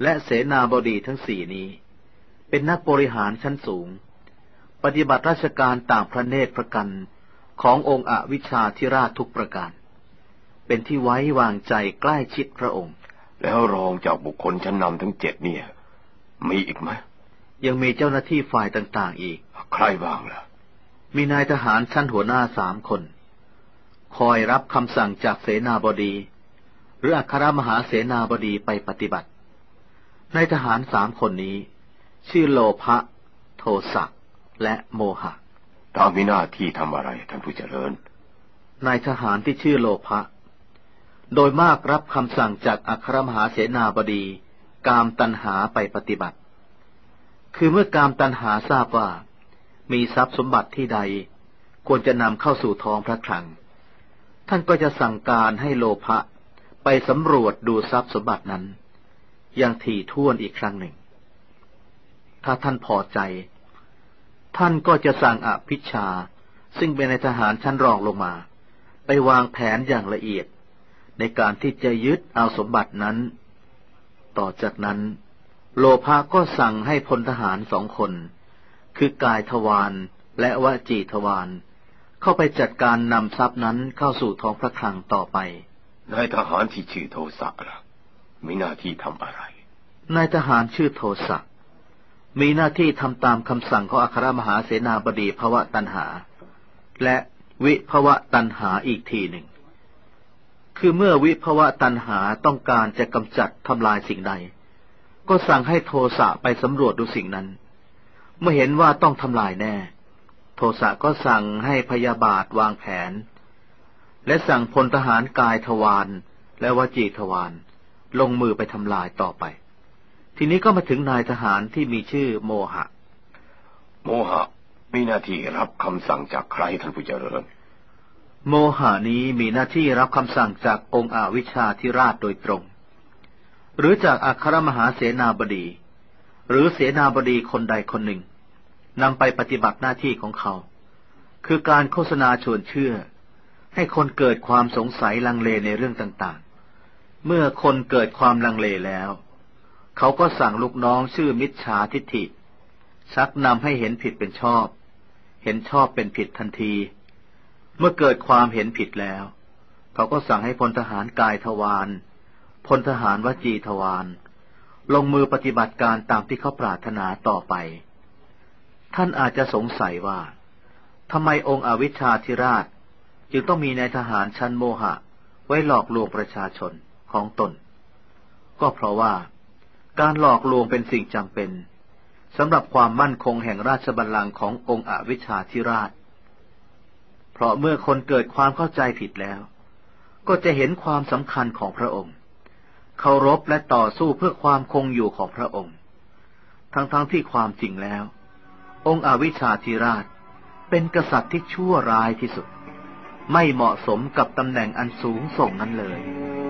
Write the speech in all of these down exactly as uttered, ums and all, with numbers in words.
และเสนาบดีทั้งสี่นี้เป็นนักบริหารชั้นสูงปฏิบัติราชการต่างพระเนตรพระกันขององค์อวิชชาธิราชทุกประการเป็นที่ไว้วางใจใกล้ชิดพระองค์แล้วรองจากบุคคลชั้นนำทั้งเจ็ดเนี่ยมีอีกไหมยังมีเจ้าหน้าที่ฝ่ายต่างๆอีกใครบ้างล่ะมีนายทหารชั้นหัวหน้าสามคนคอยรับคำสั่งจากเสนาบดีหรืออัครมหาเสนาบดีไปปฏิบัตินายทหารสามคนนี้ชื่อโลภะโทสะและโมหะตามมีหน้าที่ทำอะไรท่านผู้เจริญนายทหารที่ชื่อโลภะโดยมากรับคำสั่งจากอัครมหาเสนาบดีกามตัณหาไปปฏิบัติคือเมื่อกามตัณหาทราบว่ามีทรัพย์สมบัติที่ใดควรจะนำเข้าสู่ท้องพระคลังท่านก็จะสั่งการให้โลภะไปสำรวจดูทรัพย์สมบัตินั้นอย่างถี่ถ้วนอีกครั้งหนึ่งถ้าท่านพอใจท่านก็จะสั่งอภิชฌาซึ่งเป็นนายทหารชั้นรองลงมาไปวางแผนอย่างละเอียดในการที่จะยึดเอาสมบัตินั้นต่อจากนั้นโลภะก็สั่งให้พลทหารสองคนคือกายทวารและวจีทวารเข้าไปจัดการนำทรัพย์นั้นเข้าสู่ท้องพระคลังต่อไปนายทหารที่ชื่อโทสะล่ะมีหน้าที่ทำอะไรนายทหารชื่อโทสะมีหน้าที่ทำตามคำสั่งของอัครมหาเสนาบดีภวตัณหาและวิภวตัณหาอีกทีหนึ่งคือเมื่อวิภวตัณหาต้องการจะกำจัดทำลายสิ่งใดก็สั่งให้โทสะไปสำรวจดูสิ่งนั้นเมื่อเห็นว่าต้องทำลายแน่โทสะก็สั่งให้พยาบาทวางแผนและสั่งพลทหารกายทวารและวจีทวารลงมือไปทำลายต่อไปทีนี้ก็มาถึงนายทหารที่มีชื่อโมหะโมหะมีหน้าที่รับคำสั่งจากใครท่านผู้เจริญโมหะนี้มีหน้าที่รับคำสั่งจากองค์อวิชชาธิราชโดยตรงหรือจากอัครมหาเสนาบดีหรือเสนาบดีคนใดคนหนึ่งนำไปปฏิบัติหน้าที่ของเขาคือการโฆษณาชวนเชื่อให้คนเกิดความสงสัยลังเลในเรื่องต่างๆเมื่อคนเกิดความลังเลแล้วเขาก็สั่งลูกน้องชื่อมิจฉาทิฏฐิชักนำให้เห็นผิดเป็นชอบเห็นชอบเป็นผิดทันทีเมื่อเกิดความเห็นผิดแล้วเขาก็สั่งให้พลทหารกายทวารพลทหารวจีทวารลงมือปฏิบัติการตามที่เขาปรารถนาต่อไปท่านอาจจะสงสัยว่าทำไมองค์อวิชชาธิราชจึงต้องมีนายทหารชั้นโมหะไว้หลอกลวงประชาชนของตนก็เพราะว่าการหลอกลวงเป็นสิ่งจำเป็นสำหรับความมั่นคงแห่งราชบัลลังก์ขององค์อวิชชาธิราชเพราะเมื่อคนเกิดความเข้าใจผิดแล้วก็จะเห็นความสำคัญของพระองค์เคารพและต่อสู้เพื่อความคงอยู่ของพระองค์ทั้งๆ ท, ที่ความจริงแล้วองค์อวิชชาธิราชเป็นกษัตริย์ที่ชั่วร้ายที่สุดไม่เหมาะสมกับตำแหน่งอันสูงส่งนั้นเลย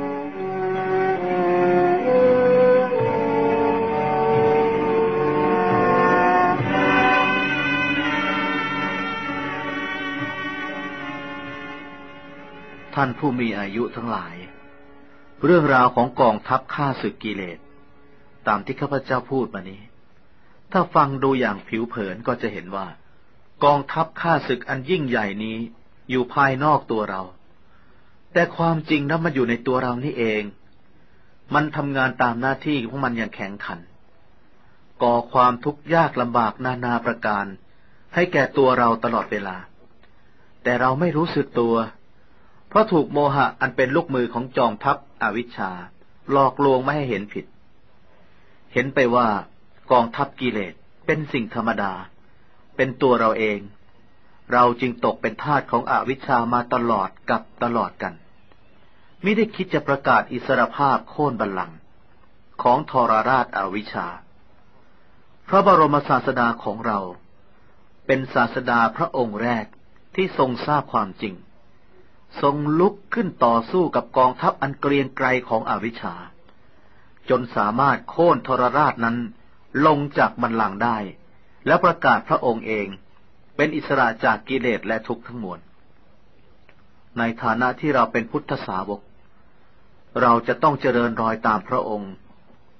ท่านผู้มีอายุทั้งหลายเรื่องราวของกองทัพฆ่าศึกกิเลสตามที่ข้าพเจ้าพูดมานี้ถ้าฟังดูอย่างผิวเผินก็จะเห็นว่ากองทัพฆ่าศึกอันยิ่งใหญ่นี้อยู่ภายนอกตัวเราแต่ความจริงนั้นมันอยู่ในตัวเรานี่เองมันทำงานตามหน้าที่ของมันอย่างแข็งขันก่อความทุกข์ยากลำบากนานาประการให้แก่ตัวเราตลอดเวลาแต่เราไม่รู้สึกตัวเพราะถูกโมหะอันเป็นลูกมือของจอมทัพอวิชชาหลอกลวงไม่ให้เห็นผิดเห็นไปว่ากองทัพกิเลสเป็นสิ่งธรรมดาเป็นตัวเราเองเราจึงตกเป็นทาสของอวิชชามาตลอดกับตลอดกันมิได้คิดจะประกาศอิสรภาพโค่นบัลลังก์ของทรราชอวิชชาพระบรมศาสดาของเราเป็นศาสดาพระองค์แรกที่ทรงทราบความจริงทรงลุกขึ้นต่อสู้กับกองทัพอันเกรียงไกรของอวิชชาจนสามารถโค่นทรราชนั้นลงจากบัลลังก์ได้และประกาศพระองค์เองเป็นอิสระจากกิเลสและทุกข์ทั้งมวลในฐานะที่เราเป็นพุทธสาวกเราจะต้องเจริญรอยตามพระองค์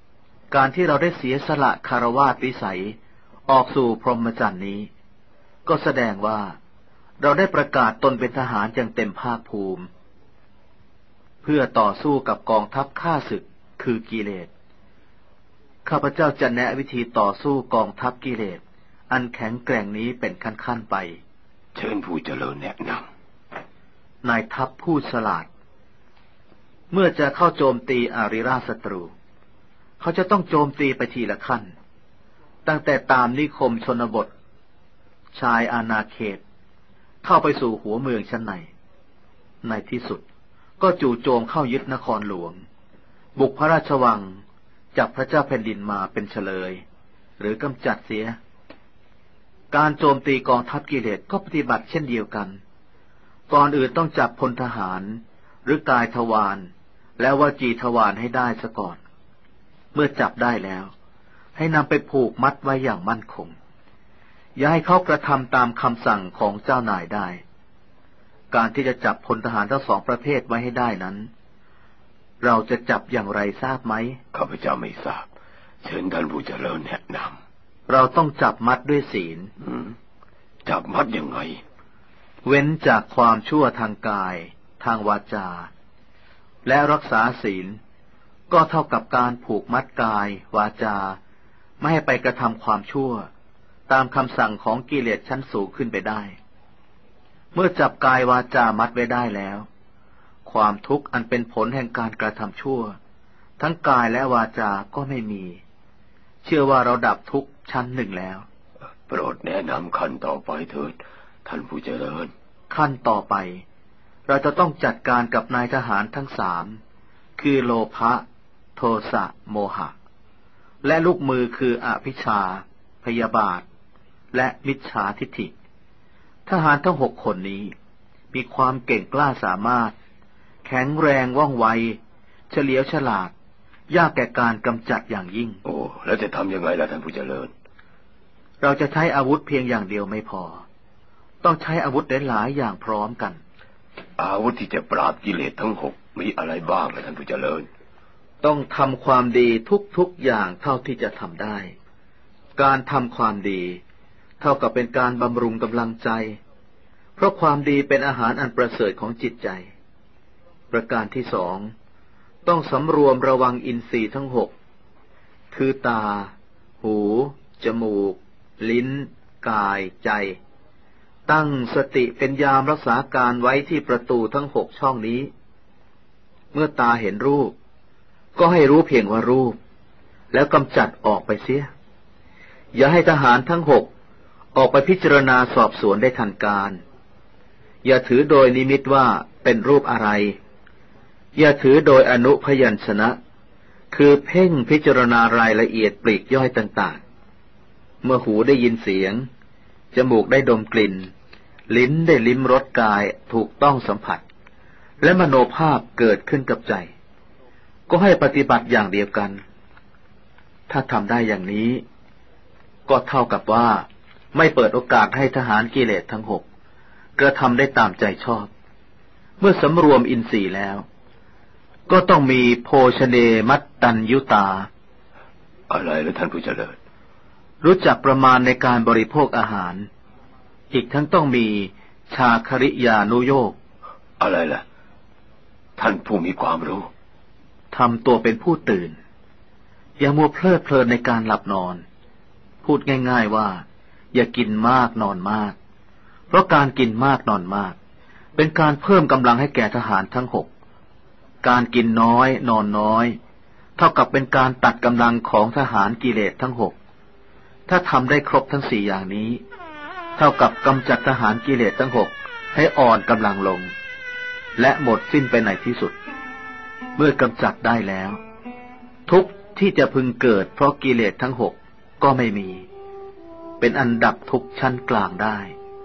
การที่เราได้เสียสละคารวาสวิสัยออกสู่พรหมจรรย์นี้ก็แสดงว่าเราได้ประกาศตนเป็นทหารอย่างเต็มภาคภูมิเพื่อต่อสู้กับกองทัพข้าศึกคือกิเลสข้าพเจ้าจะแนะวิธีต่อสู้กองทัพกิเลสอันแข็งแกร่งนี้เป็นขั้นๆไปเชิญผู้เจริญแนะนำนายทัพผู้ฉลาดเมื่อจะเข้าโจมตีอาริราชศัตรูเขาจะต้องโจมตีไปทีละขั้นตั้งแต่ตามนิคมชนบทชายอาณาเขตเข้าไปสู่หัวเมืองชั้นในในที่สุดก็จู่โจมเข้ายึดนครหลวงบุกพระราชวังจับพระเจ้าแผ่นดินมาเป็นเฉลยหรือกำจัดเสียการโจมตีกองทัพกิเลสก็ปฏิบัติเช่นเดียวกันก่อนอื่นต้องจับพลทหารหรือกายทวารและวจีทวารให้ได้ซะก่อนเมื่อจับได้แล้วให้นำไปผูกมัดไว้อย่างมั่นคงอย่าให้เขากระทำตามคำสั่งของเจ้านายได้การที่จะจับพลทหารทั้งสองประเภทไว้ให้ได้นั้นเราจะจับอย่างไรทราบไหมข้าพเจ้าไม่ทราบเชิญท่านผู้เจริญแนะนำเราต้องจับมัดด้วยศีลจับมัดยังไงเว้นจากความชั่วทางกายทางวาจาและรักษาศีลก็เท่ากับการผูกมัดกายวาจาไม่ให้ไปกระทำความชั่วตามคำสั่งของกิเลสชั้นสูงขึ้นไปได้เมื่อจับกายวาจามัดไว้ได้แล้วความทุกข์อันเป็นผลแห่งการกระทำชั่วทั้งกายและวาจาก็ไม่มีเชื่อว่าเราดับทุกข์ชั้นหนึ่งแล้วโปรดแนะนำขั้นต่อไปเถิดท่านผู้เจริญขั้นต่อไปเราจะต้องจัดการกับนายทหารทั้งสามคือโลภะโทสะโมหะและลูกมือคืออภิชาพยาบาทและมิจฉาทิฏฐิทหารทั้งหกคนนี้มีความเก่งกล้าสามารถแข็งแรงว่องไวเฉลียวฉลาดยากแก่การกำจัดอย่างยิ่งโอ้แล้วจะทำยังไงล่ะท่านผู้เจริญเราจะใช้อาวุธเพียงอย่างเดียวไม่พอต้องใช้อาวุธหลายๆอย่างพร้อมกันอาวุธที่จะปราบกิเลสทั้งหกมีอะไรบ้างล่ะท่านผู้เจริญต้องทำความดีทุกๆอย่างเท่าที่จะทำได้การทำความดีเท่ากับเป็นการบำรุงกำลังใจเพราะความดีเป็นอาหารอันประเสริฐของจิตใจประการที่สองต้องสำรวมระวังอินทรีย์ทั้งหกคือตาหูจมูกลิ้นกายใจตั้งสติเป็นยามรักษาการไว้ที่ประตูทั้งหกช่องนี้เมื่อตาเห็นรูปก็ให้รู้เพียงว่ารูปแล้วกำจัดออกไปเสียอย่าให้ทหารทั้งหกออกไปพิจารณาสอบสวนได้ทันการอย่าถือโดยนิมิตว่าเป็นรูปอะไรอย่าถือโดยอนุพยัญชนะคือเพ่งพิจารณารายละเอียดปลีกย่อยต่างๆเมื่อหูได้ยินเสียงจมูกได้ดมกลิ่นลิ้นได้ลิ้มรสกายถูกต้องสัมผัสและมโนภาพเกิดขึ้นกับใจก็ให้ปฏิบัติอย่างเดียวกันถ้าทำได้อย่างนี้ก็เท่ากับว่าไม่เปิดโอกาสให้ทหารกิเลสทั้งหกกระทำได้ตามใจชอบเมื่อสำรวมอินทรีย์แล้วก็ต้องมีโภชเนมัตตัญยุตาอะไรล่ะท่านผู้เจริญรู้จักประมาณในการบริโภคอาหารอีกทั้งต้องมีชาคริยานุโยคอะไรล่ะท่านผู้มีความรู้ทำตัวเป็นผู้ตื่นอย่ามัวเพลิดเพลินในการหลับนอนพูดง่ายๆว่าอย่ากินมากนอนมากเพราะการกินมากนอนมากเป็นการเพิ่มกำลังให้แก่ทหารทั้งหกการกินน้อยนอนน้อยเท่ากับเป็นการตัดกำลังของทหารกิเลสทั้งหกถ้าทำได้ครบทั้งสี่อย่างนี้เท่ากับกำจัดทหารกิเลสทั้งหกให้อ่อนกำลังลงและหมดสิ้นไปในที่สุดเมื่อกำจัดได้แล้วทุกข์ที่จะพึงเกิดเพราะกิเลสทั้งหกก็ไม่มีเป็นอันดับทุกข์ชั้นกลางได้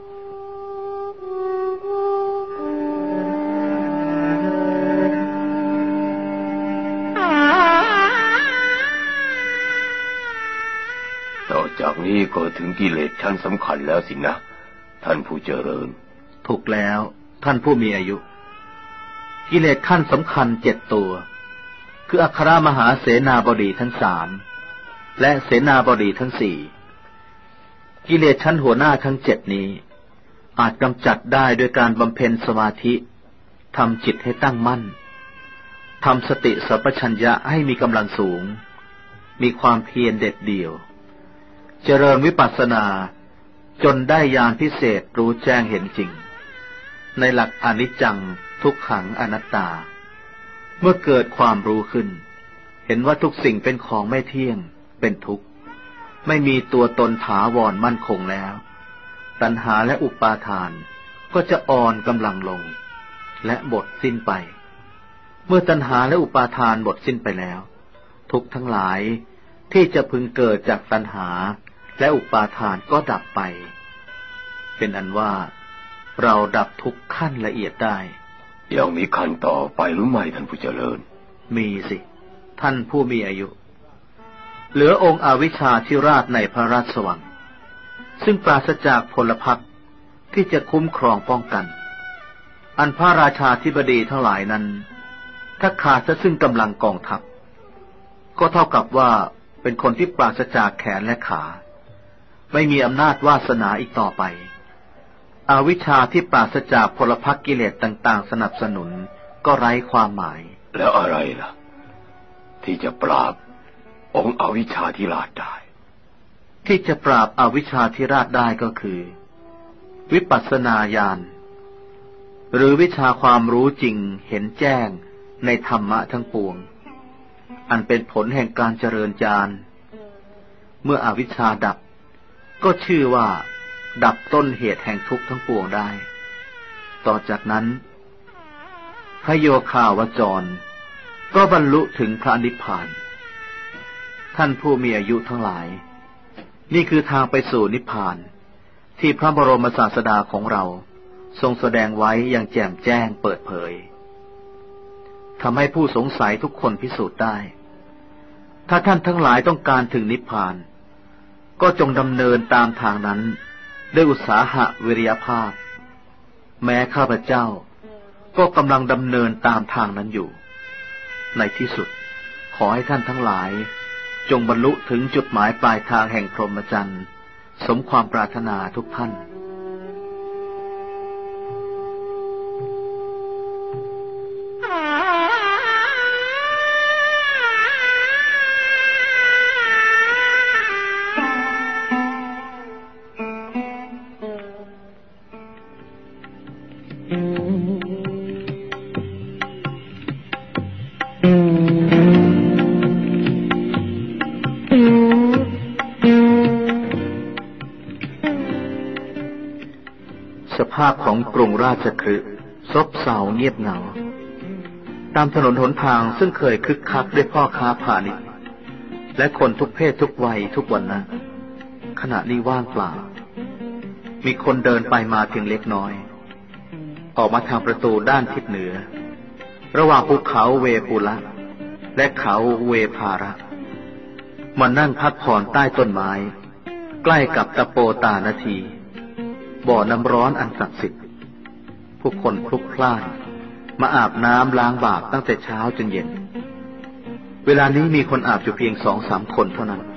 ต่อจากนี้ก็ถึงกิเลสชั้นสำคัญแล้วสินะท่านผู้เจริญถูกแล้วท่านผู้มีอายุกิเลสขั้นสำคัญเจ็ดตัวคืออัครมหาเสนาบดีทั้งสามและเสนาบดีทั้งสี่กิเลสชั้นหัวหน้าทั้งเจ็ดนี้อาจกำจัดได้โดยการบำเพ็ญสมาธิทำจิตให้ตั้งมั่นทำสติสัพพัญญะให้มีกำลังสูงมีความเพียรเด็ดเดี่ยวเจริญวิปัสสนาจนได้ญาณพิเศษรู้แจ้งเห็นจริงในหลักอนิจจังทุกขังอนัตตาเมื่อเกิดความรู้ขึ้นเห็นว่าทุกสิ่งเป็นของไม่เที่ยงเป็นทุกข์ไม่มีตัวตนถาวรมั่นคงแล้วตัณหาและอุปาทานก็จะอ่อนกำลังลงและหมดสิ้นไปเมื่อตัณหาและอุปาทานหมดสิ้นไปแล้วทุกข์ทั้งหลายที่จะพึงเกิดจากตัณหาและอุปาทานก็ดับไปเป็นอันว่าเราดับทุกขั้นละเอียดได้ยังมีขั้นต่อไปหรือไม่ท่านผู้เจริญมีสิท่านผู้มีอายุเหลือองค์อวิชชาธิราชในพระราชวังซึ่งปราศจากพลพรรคที่จะคุ้มครองป้องกันอันพระราชาธิบดีทั้งหลายนั้นถ้าขาดซะซึ่งกำลังกองทัพก็เท่ากับว่าเป็นคนที่ปราศจากแขนและขาไม่มีอำนาจวาสนาอีกต่อไปอวิชชาที่ปราศจากพลพรรคกิเลสต่างๆสนับสนุนก็ไร้ความหมายแล้วอะไรล่ะที่จะปราบองค์อวิชชาธิราชได้ที่จะปราบอวิชชาธิราชได้ก็คือวิปัสสนาญาณหรือวิชาความรู้จริงเห็นแจ้งในธรรมะทั้งปวงอันเป็นผลแห่งการเจริญญาณเมื่ออวิชชาดับก็ชื่อว่าดับต้นเหตุแห่งทุกข์ทั้งปวงได้ต่อจากนั้นพระโยคาวจรก็บรรลุถึงพระนิพพานท่านผู้มีอายุทั้งหลายนี่คือทางไปสู่นิพพานที่พระบรมศาสดาของเราทรงแสดงไว้อย่างแจ่มแจ้งเปิดเผยทำให้ผู้สงสัยทุกคนพิสูจน์ได้ถ้าท่านทั้งหลายต้องการถึงนิพพานก็จงดำเนินตามทางนั้นด้วยอุตสาหะวิริยภาพแม้ข้าพเจ้าก็กำลังดำเนินตามทางนั้นอยู่ในที่สุดขอให้ท่านทั้งหลายจงบรรลุถึงจุดหมายปลายทางแห่งพรหมจรรย์สมความปรารถนาทุกท่านสภาพของกรุงราชคฤห์ซบเซาเงียบเหงาตามถนนหนทางซึ่งเคยคึกคักด้วยพ่อค้าพาณิชย์และคนทุกเพศทุกวัยทุกวันนะขณะนี้ว่างเปล่ามีคนเดินไปมาเพียงเล็กน้อยออกมาทางประตูด้านทิศเหนือระหว่างภูเขาเวปุละและเขาเวภาระมานั่งพักผ่อนใต้ต้นไม้ใกล้กับตะโปตานาทีบ่อน้ำร้อนอันศักดิ์สิทธิ์ผู้คนพลุกพล่านมาอาบน้ำล้างบาปตั้งแต่เช้าจนเย็นเวลานี้มีคนอาบอยู่เพียงสองสามคนเท่านั้น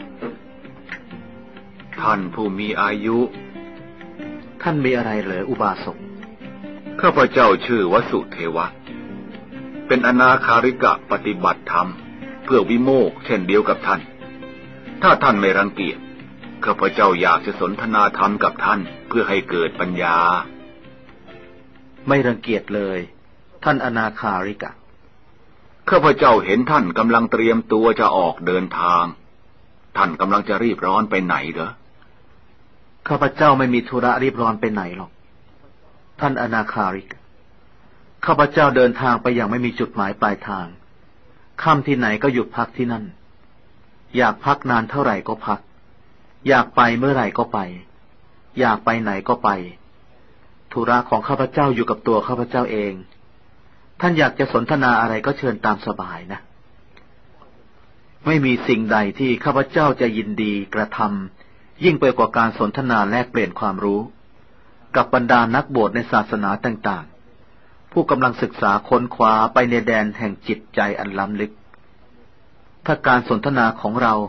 ท่านผู้มีอายุท่านมีอะไรเหรออุบาสกข้าพเจ้าชื่อวสุเทวะเป็นอนาคาริกะปฏิบัติธรรมเพื่อวิโมกข์เช่นเดียวกับท่านถ้าท่านไม่รังเกียจข้าพเจ้าอยากจะสนทนาธรรมกับท่านเพื่อให้เกิดปัญญาไม่รังเกียจเลยท่านอนาคาริกะข้าพเจ้าเห็นท่านกำลังเตรียมตัวจะออกเดินทางท่านกำลังจะรีบร้อนไปไหนเหรอข้าพเจ้าไม่มีธุระรีบร้อนไปไหนหรอกท่านอนาคาริกะข้าพเจ้าเดินทางไปอย่างไม่มีจุดหมายปลายทางค่ำที่ไหนก็หยุดพักที่นั่นอยากพักนานเท่าไหร่ก็พักอยากไปเมื่อไหร่ก็ไปอยากไปไหนก็ไปธุระของข้าพเจ้าอยู่กับตัวข้าพเจ้าเองท่านอยากจะสนทนาอะไรก็เชิญตามสบายนะไม่มีสิ่งใดที่ข้าพเจ้าจะยินดีกระทำยิ่งไปกว่าการสนทนาแลกเปลี่ยนความรู้กับบรรดานักบวชในศาสนาต่างๆผู้กำลังศึกษาค้นคว้าไปในแดนแห่งจิตใจอันล้ำลึกถ้าการสนทนาของเรา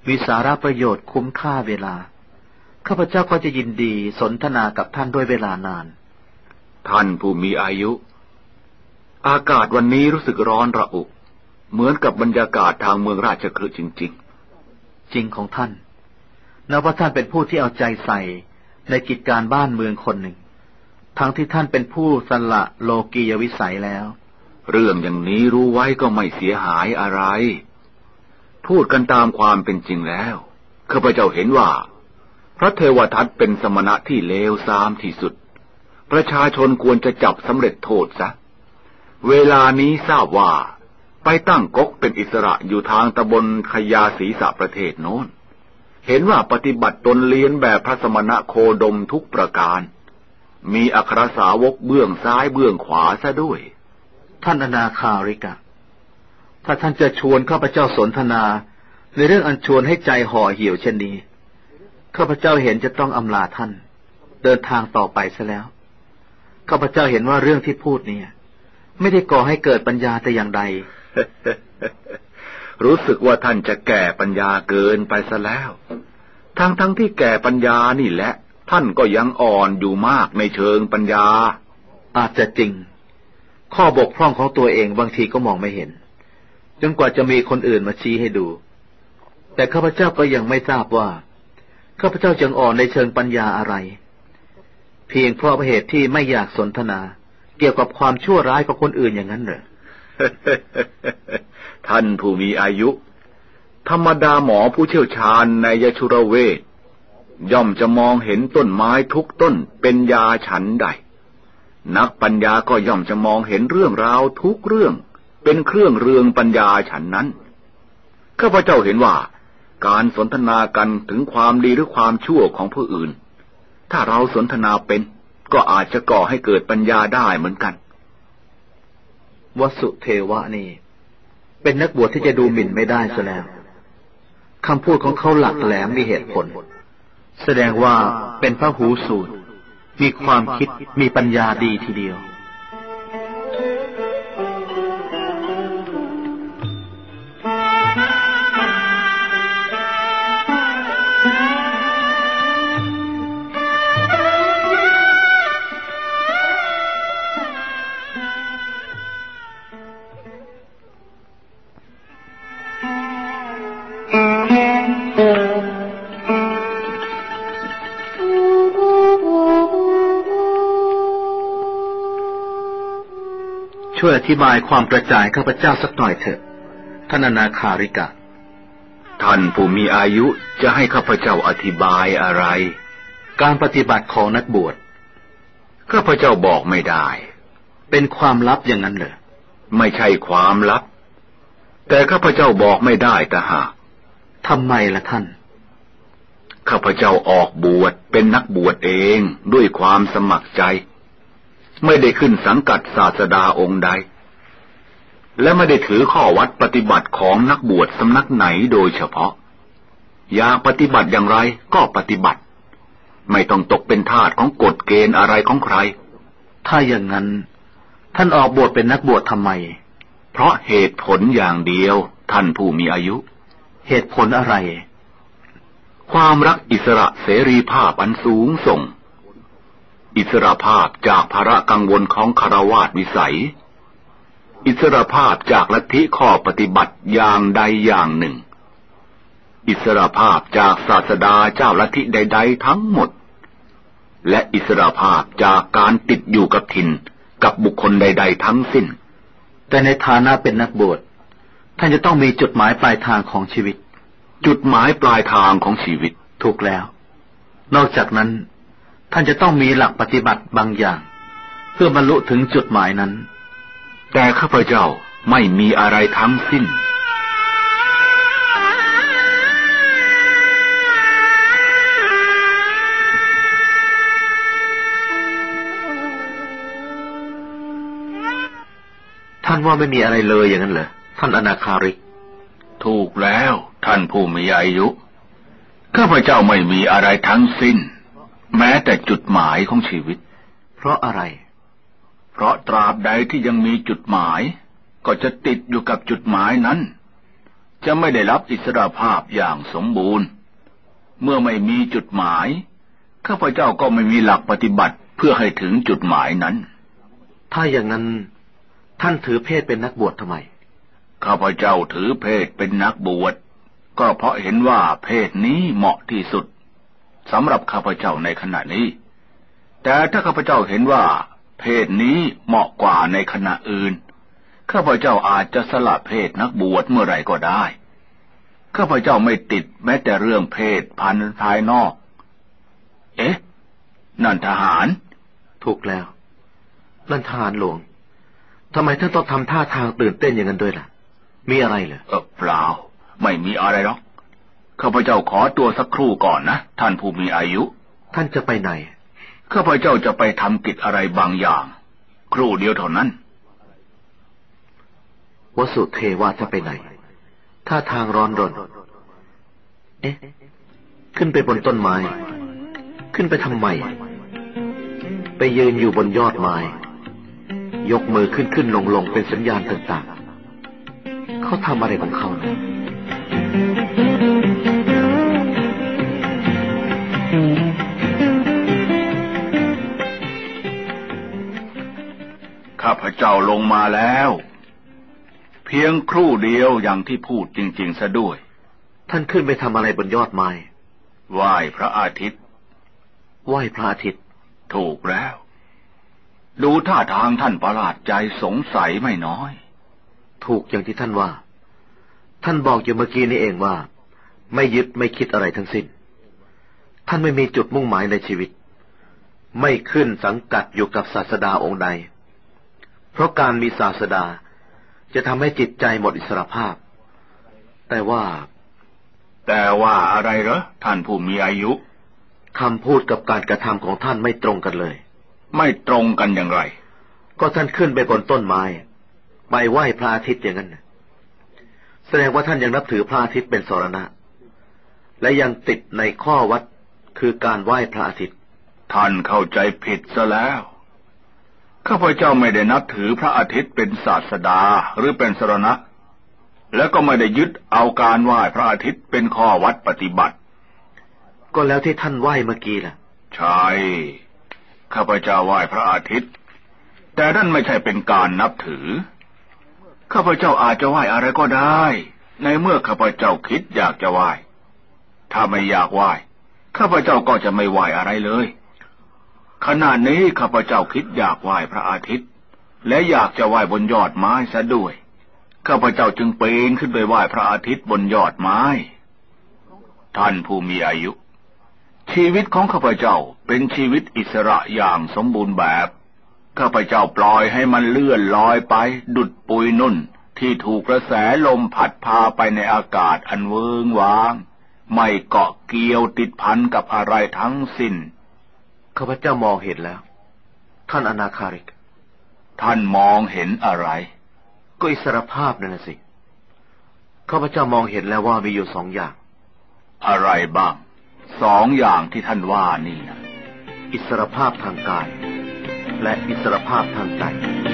มีสาระประโยชน์คุ้มค่าเวลาข้าพเจ้าก็จะยินดีสนทนากับท่านด้วยเวลานานท่านผู้มีอายุอากาศวันนี้รู้สึกร้อนระอุเหมือนกับบรรยากาศทางเมืองราชคฤห์จริงๆจริงของท่านนับว่าท่านเป็นผู้ที่เอาใจใส่ในกิจการบ้านเมืองคนหนึ่งทั้งที่ท่านเป็นผู้สละโลกียวิสัยแล้วเรื่องอย่างนี้รู้ไว้ก็ไม่เสียหายอะไรพูดกันตามความเป็นจริงแล้วข้าพเจ้าเห็นว่าพระเทวทัตเป็นสมณะที่เลวทรามที่สุดประชาชนควรจะจับสำเร็จโทษซะเวลานี้ทราบว่าไปตั้งก๊กเป็นอิสระอยู่ทางตำบลขยาศีสะประเทศโน้นเห็นว่าปฏิบัติตนเลียนแบบพระสมณะโคดมทุกประการมีอัครสาวกเบื้องซ้ายเบื้องขวาซะด้วยท่านอนาคาริกะถ้าท่านจะชวนข้าพเจ้าสนทนาในเรื่องอันชวนให้ใจห่อเหี่ยวเช่นนี้ข้าพเจ้าเห็นจะต้องอำลาท่านเดินทางต่อไปซะแล้วข้าพเจ้าเห็นว่าเรื่องที่พูดเนี่ยไม่ได้ก่อให้เกิดปัญญาแต่อย่างใดรู้สึกว่าท่านจะแก่ปัญญาเกินไปซะแล้วทั้งทั้งที่แก่ปัญญานี่แหละท่านก็ยังอ่อนอยู่มากในเชิงปัญญาอาจจะจริงข้อบกพร่องของตัวเองบางทีก็มองไม่เห็นจนกว่าจะมีคนอื่นมาชี้ให้ดูแต่ข้าพเจ้าก็ยังไม่ทราบว่าข้าพเจ้ายังอ่อนในเชิงปัญญาอะไรเพียงเพราะเหตุที่ไม่อยากสนทนาเกี่ยวกับความชั่วร้ายของคนอื่นอย่างนั้นเหรอท่านผู้มีอายุธรรมดาหมอผู้เชี่ยวชาญในยชุรเวทย่อมจะมองเห็นต้นไม้ทุกต้นเป็นยาฉันใดนักปัญญาก็ย่อมจะมองเห็นเรื่องราวทุกเรื่องเป็นเครื่องเรืองปัญญาฉันนั้นข้าพเจ้าเห็นว่าการสนทนากันถึงความดีหรือความชั่วของผู้อื่นถ้าเราสนทนาเป็นก็อาจจะก่อให้เกิดปัญญาได้เหมือนกันวสุเทวะนี่เป็นนักบวชที่จะดูหมิ่นไม่ได้ซะแล้วคำพูดของเขาหลักแหลมมีเหตุผลแสดงว่าเป็นพหูสูตรมีความคิดมีปัญญาดีทีเดียวช่วยอธิบายความกระจ่างข้าพเจ้าสักหน่อยเถอะท่านอนาคาริกะท่านผู้มีอายุจะให้ข้าพเจ้าอธิบายอะไรการปฏิบัติของนักบวชข้าพเจ้าบอกไม่ได้เป็นความลับอย่างนั้นเหรอไม่ใช่ความลับแต่ข้าพเจ้าบอกไม่ได้แต่หากทำไมล่ะท่านข้าพเจ้าออกบวชเป็นนักบวชเองด้วยความสมัครใจไม่ได้ขึ้นสังกัดศาสดาองค์ใดและไม่ได้ถือข้อวัดปฏิบัติของนักบวชสำนักไหนโดยเฉพาะอยากปฏิบัติอย่างไรก็ปฏิบัติไม่ต้องตกเป็นทาสของกฎเกณฑ์อะไรของใครถ้าอย่างนั้นท่านออกบวชเป็นนักบวชทำไมเพราะเหตุผลอย่างเดียวท่านผู้มีอายุเหตุผลอะไรความรักอิสระเสรีภาพอันสูงส่งอิสรภาพจากภาระกังวลของฆราวาสวิสัยอิสรภาพจากลัทธิข้อปฏิบัติอย่างใดอย่างหนึ่งอิสรภาพจากศาสดาเจ้าลัทธิใดๆทั้งหมดและอิสรภาพจากการติดอยู่กับถิ่นกับบุคคลใดๆทั้งสิ้นแต่ในฐานะเป็นนักบวชท่านจะต้องมีจุดหมายปลายทางของชีวิตจุดหมายปลายทางของชีวิตถูกแล้วนอกจากนั้นท่านจะต้องมีหลักปฏิบัติบางอย่างเพื่อบรรลุถึงจุดหมายนั้นแต่ข้าพเจ้าไม่มีอะไรทั้งสิ้นท่านว่าไม่มีอะไรเลยอย่างนั้นเหรอท่านอนาคาริกถูกแล้วท่านผู้มีอายุข้าพเจ้าไม่มีอะไรทั้งสิ้นแม้แต่จุดหมายของชีวิตเพราะอะไรเพราะตราบใดที่ยังมีจุดหมายก็จะติดอยู่กับจุดหมายนั้นจะไม่ได้รับอิสรภาพอย่างสมบูรณ์เมื่อไม่มีจุดหมายข้าพเจ้าก็ไม่มีหลักปฏิบัติเพื่อให้ถึงจุดหมายนั้นถ้าอย่างนั้นท่านถือเพศเป็นนักบวชทำไมข้าพเจ้าถือเพศเป็นนักบวชก็เพราะเห็นว่าเพศนี้เหมาะที่สุดสำหรับข้าพเจ้าในขณะนี้แต่ถ้าข้าพเจ้าเห็นว่าเพศนี้เหมาะกว่าในขณะอื่นข้าพเจ้าอาจจะสละเพศนักบวชเมื่อไรก็ได้ข้าพเจ้าไม่ติดแม้แต่เรื่องเพศพันธุ์ภายนอกเอ๊ะนั่นทหารถูกแล้วนั่นทหารหลวงทำไมท่านต้องทำท่าทางตื่นเต้นอย่างนั้นด้วยล่ะมีอะไรเหรอเออเปล่าไม่มีอะไรหรอกข้าพเจ้าขอตัวสักครู่ก่อนนะท่านผู้มีอายุท่านจะไปไหนข้าพเจ้าจะไปทำกิจอะไรบางอย่างครู่เดียวเท่านั้นวสุเทวะจะไปไหนท่าทางร้อนรนเอ๊ะขึ้นไปบนต้นไม้ขึ้นไปทำไมไปยืนอยู่บนยอดไม้ยกมือขึ้นขึ้นลงลงเป็นสัญญาณต่างๆเขาทำอะไรของเขาเนี่ยข้าพเจ้าลงมาแล้วเพียงครู่เดียวอย่างที่พูดจริงๆซะด้วยท่านขึ้นไปทำอะไรบนยอดไม้ไหว้พระอาทิตย์ไหว้พระอาทิตย์ถูกแล้วดูท่าทางท่านประหลาดใจสงสัยไม่น้อยถูกอย่างที่ท่านว่าท่านบอกอยู่เมื่อกี้นี่เองว่าไม่ยึดไม่คิดอะไรทั้งสิ้นท่านไม่มีจุดมุ่งหมายในชีวิตไม่ขึ้นสังกัดอยู่กับศาสดาองค์ใดเพราะการมีศาสดาจะทำให้จิตใจหมดอิสรภาพแต่ว่าแต่ว่าอะไรเหรอท่านผู้มีอายุคำพูดกับการกระทำของท่านไม่ตรงกันเลยไม่ตรงกันอย่างไรก็ท่านขึ้นไปบนต้นไม้ไปไหว้พระอาทิตย์อย่างนั้นแสดงว่าท่านยังนับถือพระอาทิตย์เป็นสรณะและยังติดในข้อวัดคือการไหว้พระอาทิตย์ท่านเข้าใจผิดซะแล้วข้าพเจ้าไม่ได้นับถือพระอาทิตย์เป็นศาสดาหรือเป็นสรณะและก็ไม่ได้ยึดเอาการไหว้พระอาทิตย์เป็นข้อวัดปฏิบัติก็แล้วที่ท่านไหว้เมื่อกี้ล่ะใช่ข้าพเจ้าไหว้พระอาทิตย์แต่นั่นไม่ใช่เป็นการนับถือข้าพเจ้าอาจจะไหว้อะไรก็ได้ในเมื่อข้าพเจ้าคิดอยากจะไหว้ถ้าไม่อยากไหว้ข้าพเจ้าก็จะไม่ไหว้อะไรเลยขณะนี้ข้าพเจ้าคิดอยากไหว้พระอาทิตย์และอยากจะไหว้บนยอดไม้ซะด้วยข้าพเจ้าจึงปีนขึ้นไปไหว้พระอาทิตย์บนยอดไม้ท่านผู้มีอายุชีวิตของข้าพเจ้าเป็นชีวิตอิสระอย่างสมบูรณ์แบบข้าพเจ้าปล่อยให้มันเลื่อนลอยไปดุจปุยนุ่นที่ถูกกระแสลมพัดพาไปในอากาศอันเวิ้งว้างไม่เกาะเกี่ยวติดพันกับอะไรทั้งสิ้นข้าพเจ้ามองเห็นแล้วท่านอนาคาริกท่านมองเห็นอะไรก็อิสรภาพนั่นสิข้าพเจ้ามองเห็นแล้วว่ามีอยู่สองอย่างอะไรบ้างสองอย่างที่ท่านว่านี่นะอิสรภาพทางกายและอิสรภาพทางใจ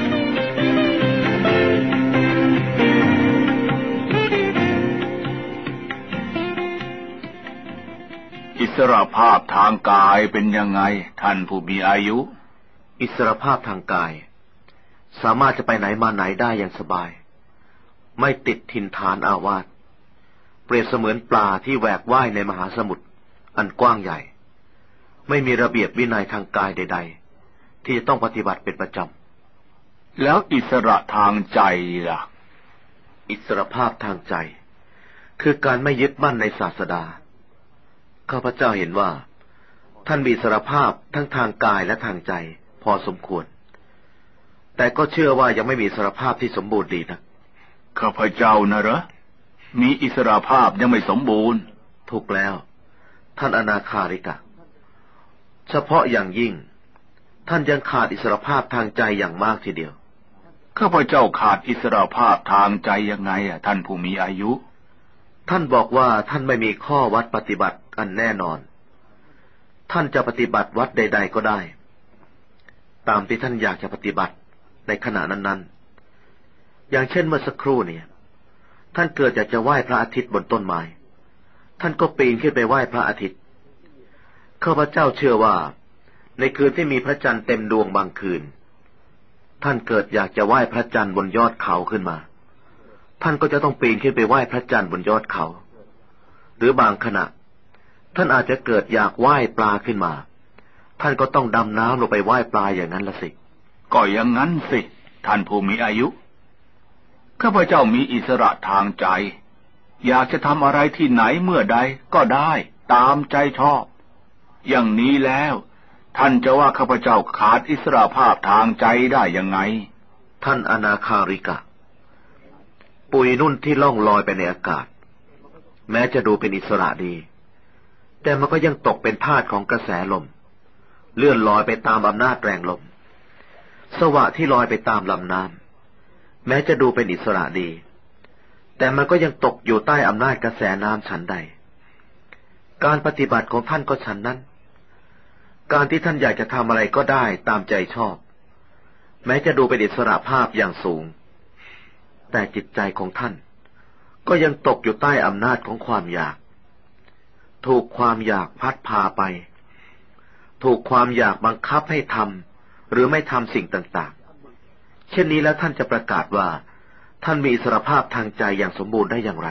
อิสรภาพทางกายเป็นยังไงท่านผู้มีอายุอิสรภาพทางกายสามารถจะไปไหนมาไหนได้อย่างสบายไม่ติดถิ่นฐานอาวาสเปรียบเสมือนปลาที่แหวกว่ายในมหาสมุทรอันกว้างใหญ่ไม่มีระเบียบวินัยทางกายใดๆที่จะต้องปฏิบัติเป็นประจำแล้วอิสระทางใจล่ะอิสรภาพทางใจคือการไม่ยึดมั่นในศาสดาข้าพเจ้าเห็นว่าท่านมีอิสรภาพทั้งทางกายและทางใจพอสมควรแต่ก็เชื่อว่ายังไม่มีอิสรภาพที่สมบูรณ์ดีนะข้าพเจ้านะเหรอมีอิสรภาพยังไม่สมบูรณ์ถูกแล้วท่านอนาคาริกะเฉพาะอย่างยิ่งท่านยังขาดอิสรภาพทางใจอย่างมากทีเดียวข้าพเจ้าขาดอิสรภาพทางใจยังไงอ่ะท่านผู้มีอายุท่านบอกว่าท่านไม่มีข้อวัดปฏิบัติอันแน่นอนท่านจะปฏิบัติวัดใดๆก็ได้ตามที่ท่านอยากจะปฏิบัติในขณะนั้นๆอย่างเช่นเมื่อสักครู่เนี่ยท่านเกิดอยากจะไหว้พระอาทิตย์บนต้นไม้ท่านก็ปีนขึ้นไปไหว้พระอาทิตย์ข้าพเจ้าเชื่อว่าในคืนที่มีพระจันทร์เต็มดวงบางคืนท่านเกิดอยากจะไหว้พระจันทร์บนยอดเขาขึ้นมาท่านก็จะต้องปีนขึ้นไปไหว้พระจันทร์บนยอดเขาหรือบางขณะท่านอาจจะเกิดอยากไหว้ปลาขึ้นมาท่านก็ต้องดำน้ำลงไปไหว้ปลาอย่างนั้นละสิก็อย่างนั้นสิท่านผู้มีอายุข้าพเจ้ามีอิสระทางใจอยากจะทำอะไรที่ไหนเมื่อใดก็ได้ตามใจชอบอย่างนี้แล้วท่านจะว่าข้าพเจ้าขาดอิสระภาพทางใจได้ยังไงท่านอนาคาริกะปุยนุ่นที่ล่องลอยไปในอากาศแม้จะดูเป็นอิสระดีแต่มันก็ยังตกเป็นทาสของกระแสลมเลื่อนลอยไปตามอำนาจแรงลมสวะที่ลอยไปตามลำน้ำแม้จะดูเป็นอิสระดีแต่มันก็ยังตกอยู่ใต้อำนาจกระแสน้ำฉันใดการปฏิบัติของท่านก็ฉันนั้นการที่ท่านอยากจะทำอะไรก็ได้ตามใจชอบแม้จะดูเป็นอิสระภาพอย่างสูงแต่จิตใจของท่านก็ยังตกอยู่ใต้อำนาจของความอยากถูกความอยากพัดพาไปถูกความอยากบังคับให้ทำหรือไม่ทำสิ่งต่างๆเช่นนี้แล้วท่านจะประกาศว่าท่านมีอิสรภาพทางใจอย่างสมบูรณ์ได้อย่างไร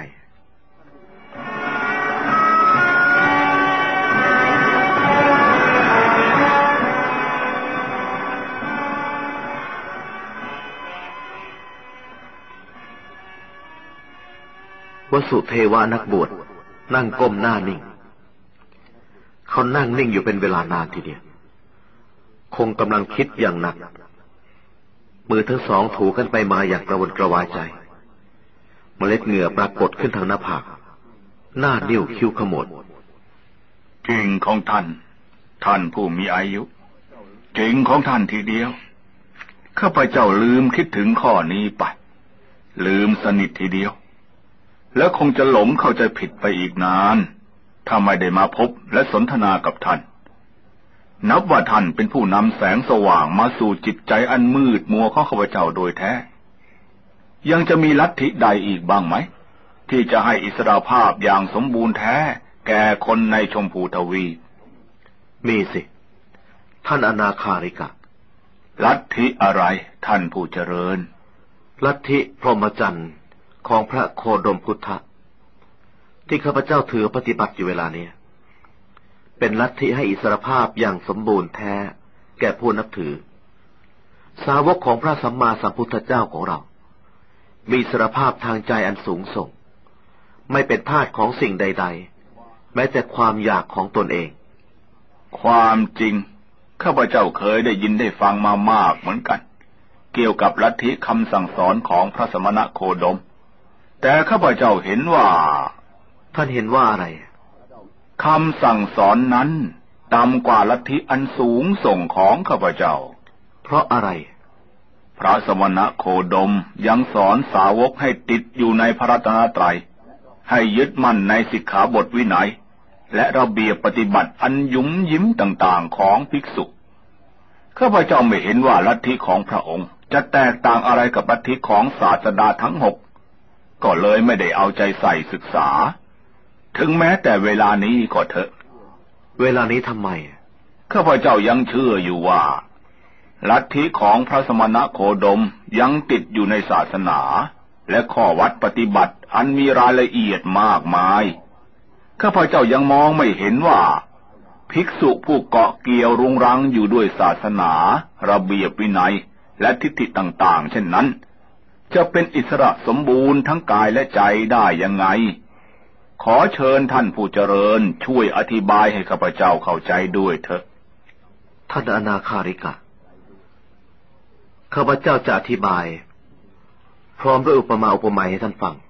วสุเทวานักบวชนั่งก้มหน้านิ่งเขานั่งนิ่งอยู่เป็นเวลานานทีเดียวคงกำลังคิดอย่างหนักมือทั้งสองถูกันไปมาอย่างกระวนกระวายใจเมล็ดเหงื่อปรากฏขึ้นทางหน้าผากหน้านิ้วคิ้วขมวดเก่งของท่านท่านผู้มีอายุเก่งของท่านทีเดียวข้าพเจ้าลืมคิดถึงข้อนี้ไปลืมสนิททีเดียวแล้วคงจะหลงเข้าใจผิดไปอีกนานถ้าไม่ได้มาพบและสนทนากับท่านนับว่าท่านเป็นผู้นำแสงสว่างมาสู่จิตใจอันมืดมัวของข้าพเจ้าโดยแท้ยังจะมีลัทธิใดอีกบ้างไหมที่จะให้อิสรภาพอย่างสมบูรณ์แท้แก่คนในชมพูทวีปมีสิท่านอนาคาริกะลัทธิอะไรท่านผู้เจริญลัทธิพรหมจรรย์ของพระโคดมพุทธะที่ข้าพเจ้าถือปฏิบัติอยู่เวลานี้เป็นลัทธิให้อิสรภาพอย่างสมบูรณ์แท้แก่ผู้นับถือสาวกของพระสัมมาสัมพุทธเจ้าของเรามีอิสรภาพทางใจอันสูงส่งไม่เป็นทาสของสิ่งใดๆแม้แต่ความอยากของตนเองความจริงข้าพเจ้าเคยได้ยินได้ฟังมามากเหมือนกันเกี่ยวกับลัทธิคำสั่งสอนของพระสมณโคดมแต่ข้าพเจ้าเห็นว่าท่านเห็นว่าอะไรคำสั่งสอนนั้นต่ำกว่าลัทธิอันสูงส่งของข้าพเจ้าเพราะอะไรพระสมณโคดมยังสอนสาวกให้ติดอยู่ในพระรัตนตรัยให้ยึดมั่นในสิกขาบทวินัยและระเบียบปฏิบัติอันยุ่มยิ้มต่างๆของภิกษุข้าพเจ้าไม่เห็นว่าลัทธิของพระองค์จะแตกต่างอะไรกับลัทธิของศาสดาทั้งหกก็เลยไม่ได้เอาใจใส่ศึกษาถึงแม้แต่เวลานี้ก็เถอะเวลานี้ทำไมข้าพเจ้ายังเชื่ออยู่ว่าลัทธิของพระสมณโคดมยังติดอยู่ในศาสนาและข้อวัดปฏิบัติอันมีรายละเอียดมากมายข้าพเจ้ายังมองไม่เห็นว่าภิกษุผู้เกาะเกี่ยวรุงรังอยู่ด้วยศาสนาระเบียบวินัยและทิฏฐิต่างๆเช่นนั้นจะเป็นอิสระสมบูรณ์ทั้งกายและใจได้ยังไงขอเชิญท่านผู้เจริญช่วยอธิบายให้ข้าพเจ้าเข้าใจด้วยเถอะท่านอนาคาริกะข้าพเจ้าจะอธิบายพร้อมด้วยอุปมาอุปไมยให้ท่านฟัง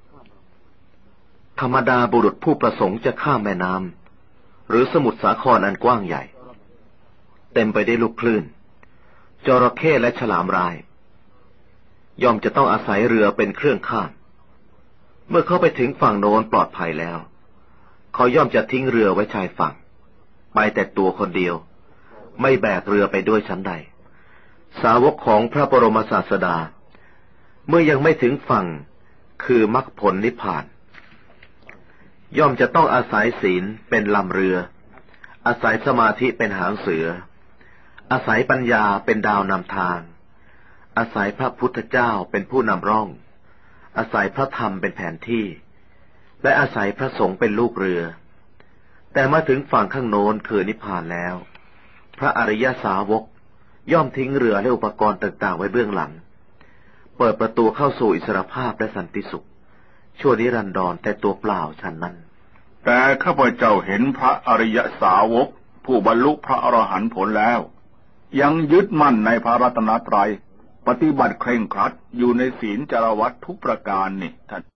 ธรรมดาบุรุษผู้ประสงค์จะข้ามแม่น้ำหรือสมุทรสาครอันกว้างใหญ่เต็มไปด้วยลูกคลื่นจระเข้และฉลามรายย่อมจะต้องอาศัยเรือเป็นเครื่องข้ามเมื่อเขาไปถึงฝั่งโน้นปลอดภัยแล้วเขาย่อมจะทิ้งเรือไว้ชายฝั่งไปแต่ตัวคนเดียวไม่แบกเรือไปด้วยชั้นใดสาวกของพระบรมศาสดาเมื่อยังไม่ถึงฝั่งคือมรรคผลนิพพานย่อมจะต้องอาศัยศีลเป็นลำเรืออาศัยสมาธิเป็นหางเสืออาศัยปัญญาเป็นดาวนำทางอาศัยพระพุทธเจ้าเป็นผู้นำร่องอาศัยพระธรรมเป็นแผนที่และอาศัยพระสงฆ์เป็นลูกเรือแต่มาถึงฝั่งข้างโน้นคือนิพพานแล้วพระอริยสาวกย่อมทิ้งเรือและอุปกรณ์ต่างๆไว้เบื้องหลังเปิดประตูเข้าสู่อิสรภาพและสันติสุขชั่วนิรันดรแต่ตัวเปล่าฉันนั้นแต่ข้าพเจ้าเห็นพระอริยสาวกผู้บรรลุพระอรหันต์ผลแล้วยังยึดมั่นในพระรัตนตรัยปฏิบัติเคร่งครัดอยู่ในศีลจารวัตทุกประการนี่ท่าน